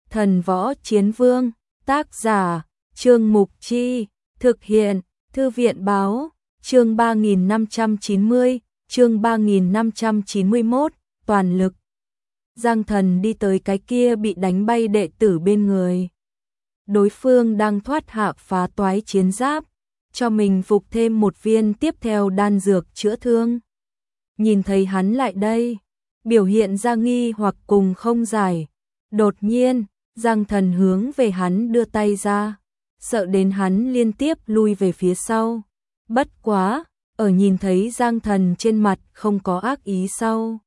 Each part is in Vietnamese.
Thần Võ Chiến Vương, tác giả, Trương Mục Chi, thực hiện, Thư viện Báo, chương 3590, chương 3591, toàn lực. Giang Thần đi tới cái kia bị đánh bay đệ tử bên người. Đối phương đang thoát hạ phá toái chiến giáp, cho mình phục thêm một viên tiếp theo đan dược chữa thương. Nhìn thấy hắn lại đây, biểu hiện ra nghi hoặc cùng không giải. Đột nhiên, Giang Thần hướng về hắn đưa tay ra, sợ đến hắn liên tiếp lui về phía sau. Bất quá, ở nhìn thấy Giang Thần trên mặt không có ác ý sau.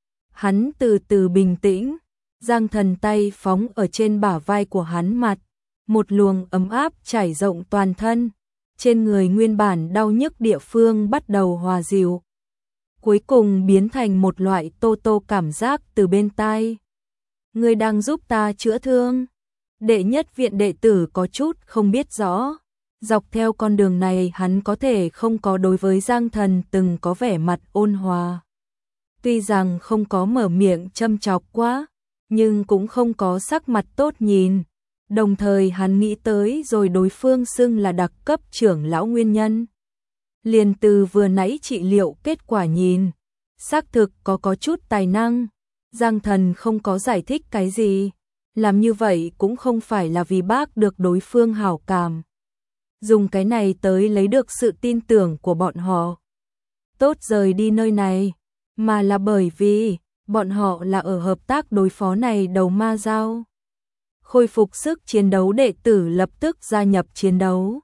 Hắn từ từ bình tĩnh, Giang Thần tay phóng ở trên bả vai của hắn mặt, một luồng ấm áp trải rộng toàn thân, trên người nguyên bản đau nhức địa phương bắt đầu hòa dịu. Cuối cùng biến thành một loại tô tô cảm giác từ bên tai. Ngươi đang giúp ta chữa thương. Đệ nhất viện đệ tử có chút không biết rõ. Dọc theo con đường này hắn có thể không có đối với Giang Thần từng có vẻ mặt ôn hòa. Tuy rằng không có mở miệng châm chọc quá, nhưng cũng không có sắc mặt tốt nhìn. Đồng thời hắn nghĩ tới rồi đối phương xưng là đặc cấp trưởng lão nguyên nhân. Liền từ vừa nãy trị liệu kết quả nhìn, xác thực có chút tài năng. Giang Thần không có giải thích cái gì, làm như vậy cũng không phải là vì bác được đối phương hảo cảm. Dùng cái này tới lấy được sự tin tưởng của bọn họ. Tốt rời đi nơi này, mà là bởi vì bọn họ là ở hợp tác đối phó này đầu ma dao. Khôi phục sức chiến đấu đệ tử lập tức gia nhập chiến đấu.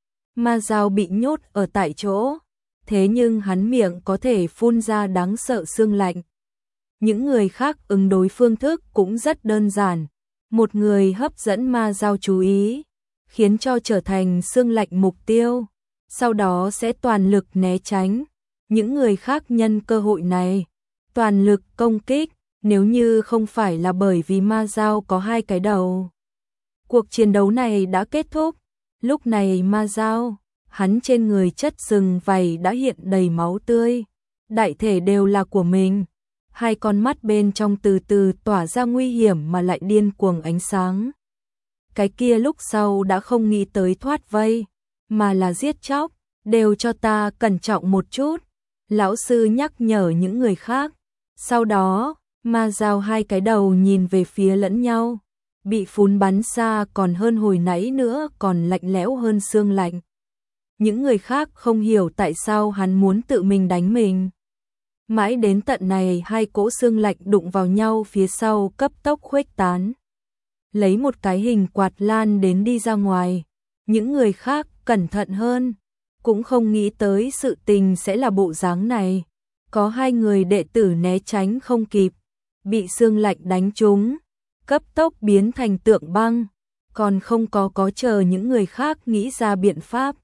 Ma dao bị nhốt ở tại chỗ, thế nhưng hắn miệng có thể phun ra đáng sợ xương lạnh. Những người khác ứng đối phương thức cũng rất đơn giản. Một người hấp dẫn ma dao chú ý, khiến cho trở thành xương lạnh mục tiêu, sau đó sẽ toàn lực né tránh. Những người khác nhân cơ hội này, toàn lực công kích, nếu như không phải là bởi vì ma dao có hai cái đầu. Cuộc chiến đấu này đã kết thúc, lúc này ma dao, hắn trên người chất sừng vảy đã hiện đầy máu tươi, đại thể đều là của mình. Hai con mắt bên trong từ từ tỏa ra nguy hiểm mà lại điên cuồng ánh sáng. Cái kia lúc sau đã không nghĩ tới thoát vây, mà là giết chóc, đều cho ta cẩn trọng một chút. Lão sư nhắc nhở những người khác. Sau đó, ma dao hai cái đầu nhìn về phía lẫn nhau, bị phún bắn xa còn hơn hồi nãy nữa, còn lạnh lẽo hơn xương lạnh. Những người khác không hiểu tại sao hắn muốn tự mình đánh mình. Mãi đến tận này hai cỗ xương lạnh đụng vào nhau phía sau cấp tốc khuếch tán. Lấy một cái hình quạt lan đến đi ra ngoài. Những người khác cẩn thận hơn, cũng không nghĩ tới sự tình sẽ là bộ dáng này. Có hai người đệ tử né tránh không kịp, bị xương lạnh đánh trúng, cấp tốc biến thành tượng băng, còn không có chờ những người khác nghĩ ra biện pháp.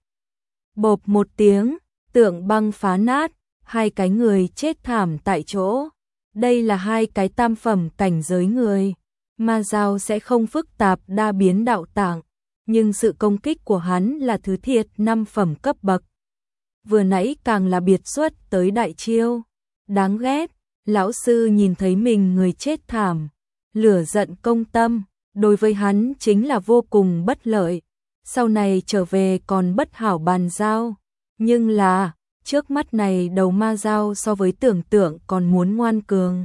Bộp một tiếng, tượng băng phá nát, hai cái người chết thảm tại chỗ. Đây là hai cái tam phẩm cảnh giới người. Ma dao sẽ không phức tạp đa biến đạo tạng, nhưng sự công kích của hắn là thứ thiệt 5 phẩm cấp bậc. Vừa nãy càng là biệt xuất tới đại chiêu. Đáng ghét, lão sư nhìn thấy mình người chết thảm, lửa giận công tâm, đối với hắn chính là vô cùng bất lợi. Sau này trở về còn bất hảo bàn giao, nhưng là trước mắt này đầu ma dao so với tưởng tượng còn muốn ngoan cường.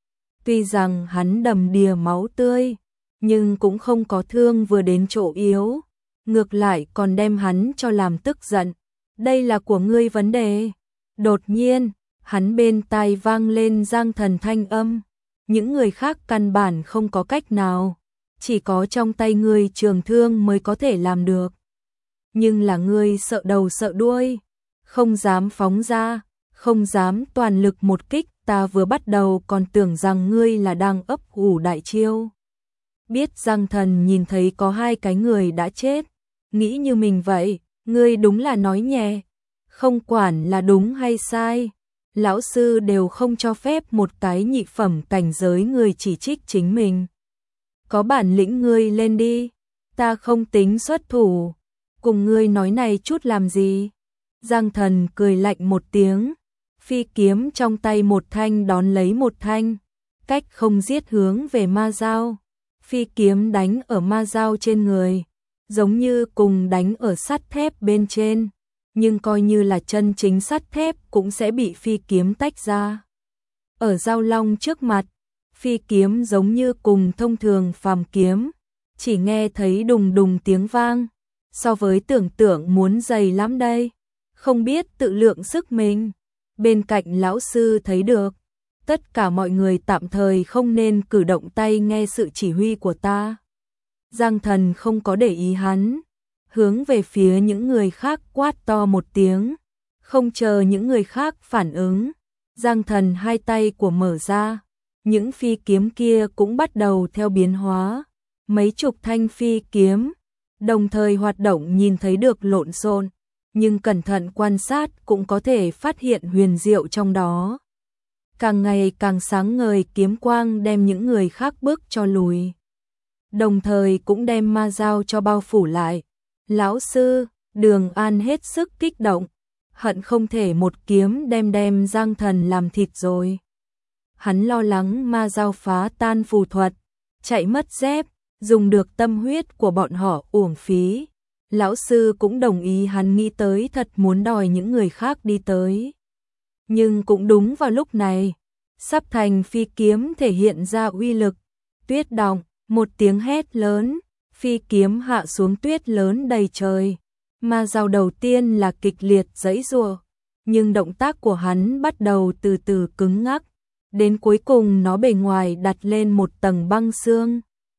Tuy rằng hắn đầm đìa máu tươi, nhưng cũng không có thương vừa đến chỗ yếu, ngược lại còn đem hắn cho làm tức giận. Đây là của ngươi vấn đề. Đột nhiên, hắn bên tai vang lên Giang Thần thanh âm. Những người khác căn bản không có cách nào, chỉ có trong tay ngươi trường thương mới có thể làm được. Nhưng là ngươi sợ đầu sợ đuôi, không dám phóng ra, không dám toàn lực một kích. Ta vừa bắt đầu còn tưởng rằng ngươi là đang ấp ủ đại chiêu. Biết Giang Thần nhìn thấy có hai cái người đã chết, nghĩ như mình vậy, ngươi đúng là nói nhẹ, không quản là đúng hay sai. Lão sư đều không cho phép một cái nhị phẩm cảnh giới người chỉ trích chính mình. Có bản lĩnh ngươi lên đi, ta không tính xuất thủ, cùng ngươi nói này chút làm gì. Giang Thần cười lạnh một tiếng, phi kiếm trong tay một thanh đón lấy một thanh, cách không giết hướng về ma dao. phi kiếm đánh ở ma dao trên người, giống như cùng đánh ở sắt thép bên trên, nhưng coi như là chân chính sắt thép cũng sẽ bị phi kiếm tách ra. Ở Dao Long trước mặt, phi kiếm giống như cùng thông thường phàm kiếm, chỉ nghe thấy đùng đùng tiếng vang, so với tưởng tượng muốn dày lắm đây, không biết tự lượng sức mình. Bên cạnh lão sư thấy được, tất cả mọi người tạm thời không nên cử động tay nghe sự chỉ huy của ta. Giang Thần không có để ý hắn, hướng về phía những người khác quát to một tiếng, không chờ những người khác phản ứng. Giang Thần hai tay của mở ra, những phi kiếm kia cũng bắt đầu theo biến hóa, mấy chục thanh phi kiếm, đồng thời hoạt động nhìn thấy được lộn xộn, nhưng cẩn thận quan sát cũng có thể phát hiện huyền diệu trong đó. Càng ngày càng sáng ngời kiếm quang đem những người khác bước cho lùi, đồng thời cũng đem ma dao cho bao phủ lại. Lão sư, Đường An hết sức kích động, hận không thể một kiếm đem Giang Thần làm thịt rồi. Hắn lo lắng ma dao phá tan phù thuật, chạy mất dép, dùng được tâm huyết của bọn họ uổng phí. Lão sư cũng đồng ý, hắn nghĩ tới thật muốn đòi những người khác đi tới. Nhưng cũng đúng vào lúc này, sắp thành phi kiếm thể hiện ra uy lực. Tuyết động, một tiếng hét lớn, phi kiếm hạ xuống, tuyết lớn đầy trời. Ma dao đầu tiên là kịch liệt giãy giụa, nhưng động tác của hắn bắt đầu từ từ cứng ngắc, đến cuối cùng nó bề ngoài đặt lên một tầng băng xương.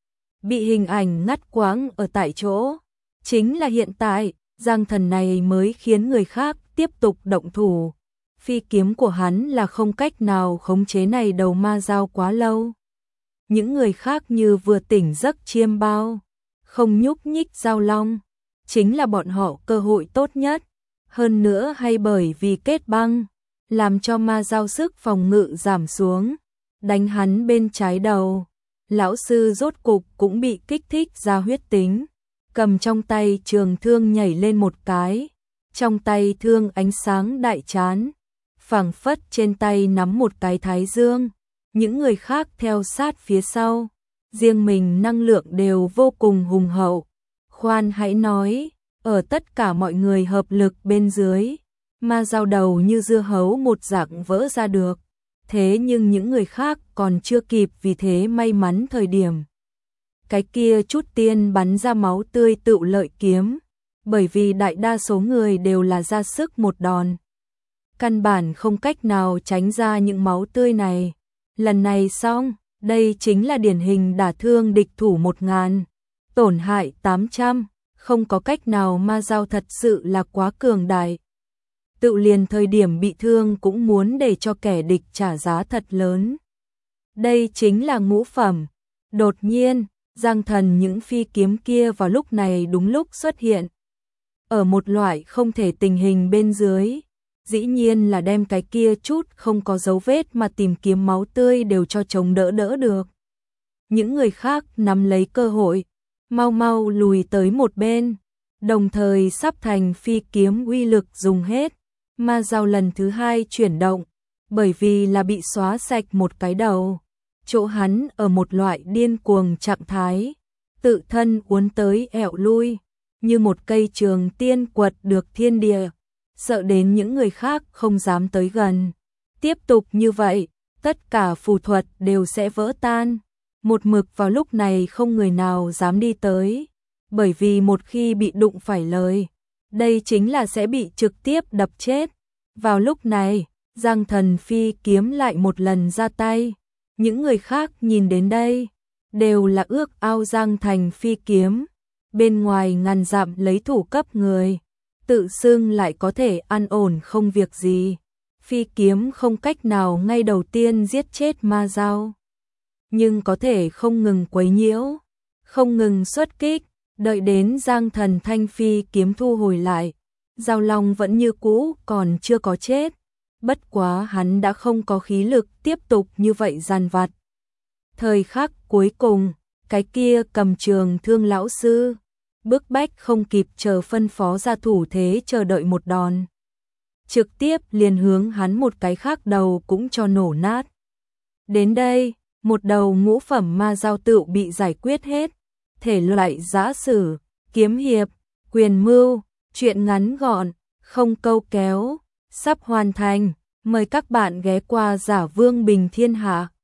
Bị hình ảnh ngắt quãng ở tại chỗ, chính là hiện tại, Giang Thần này mới khiến người khác tiếp tục động thủ. Phi kiếm của hắn là không cách nào khống chế này đầu ma dao quá lâu. Những người khác như vừa tỉnh giấc chiêm bao, không nhúc nhích. Dao Long chính là bọn họ cơ hội tốt nhất, hơn nữa hay bởi vì kết băng, làm cho ma dao sức phòng ngự giảm xuống, đánh hắn bên trái đầu. Lão sư rốt cục cũng bị kích thích ra huyết tính, cầm trong tay trường thương nhảy lên một cái, trong tay thương ánh sáng đại chán, phảng phất trên tay nắm một cái thái dương. Những người khác theo sát phía sau, riêng mình năng lượng đều vô cùng hùng hậu. Khoan hãy nói, ở tất cả mọi người hợp lực bên dưới, ma dao đầu như dưa hấu một dạng vỡ ra được. Thế nhưng những người khác còn chưa kịp vì thế may mắn thời điểm. Cái kia chút tiên bắn ra máu tươi tựu lợi kiếm, bởi vì đại đa số người đều là ra sức một đòn, căn bản không cách nào tránh ra những máu tươi này. Lần này xong, đây chính là điển hình đả thương địch thủ 1000, tổn hại 800, không có cách nào, ma dao thật sự là quá cường đại. Tự liền thời điểm bị thương cũng muốn để cho kẻ địch trả giá thật lớn. Đây chính là ngũ phẩm. Đột nhiên, Giang Thần những phi kiếm kia vào lúc này đúng lúc xuất hiện. Ở một loại không thể tình hình bên dưới, dĩ nhiên là đem cái kia chút không có dấu vết mà tìm kiếm máu tươi đều cho chống đỡ được. Những người khác nắm lấy cơ hội, mau mau lùi tới một bên, đồng thời sắp thành phi kiếm uy lực dùng hết. Ma dao lần thứ hai chuyển động, bởi vì là bị xóa sạch một cái đầu, chỗ hắn ở một loại điên cuồng trạng thái, tự thân uốn tới ẻo lui, như một cây trường tiên quật được thiên địa, sợ đến những người khác không dám tới gần. Tiếp tục như vậy, tất cả phù thuật đều sẽ vỡ tan. Một mực vào lúc này không người nào dám đi tới, bởi vì một khi bị đụng phải lời, đây chính là sẽ bị trực tiếp đập chết. Vào lúc này, Giang Thần phi kiếm lại một lần ra tay. Những người khác nhìn đến đây, đều là ước ao Giang Thành phi kiếm. Bên ngoài ngàn dặm lấy thủ cấp người, tự xưng lại có thể an ổn không việc gì. Phi kiếm không cách nào ngay đầu tiên giết chết ma dao, nhưng có thể không ngừng quấy nhiễu, không ngừng xuất kích, đợi đến Giang Thần thanh phi kiếm thu hồi lại. Dao Long vẫn như cũ còn chưa có chết, bất quá hắn đã không có khí lực tiếp tục như vậy giàn vặt. Thời khắc cuối cùng, cái kia cầm trường thương lão sư, bức bách không kịp chờ phân phó ra thủ thế chờ đợi một đòn. Trực tiếp liền hướng hắn một cái khác đầu cũng cho nổ nát. Đến đây, một đầu ngũ phẩm ma giao tựu bị giải quyết hết. Thể loại giã sử, kiếm hiệp, quyền mưu, truyện ngắn gọn, không câu kéo, sắp hoàn thành. Mời các bạn ghé qua Giả Vương Bình Thiên Hạ.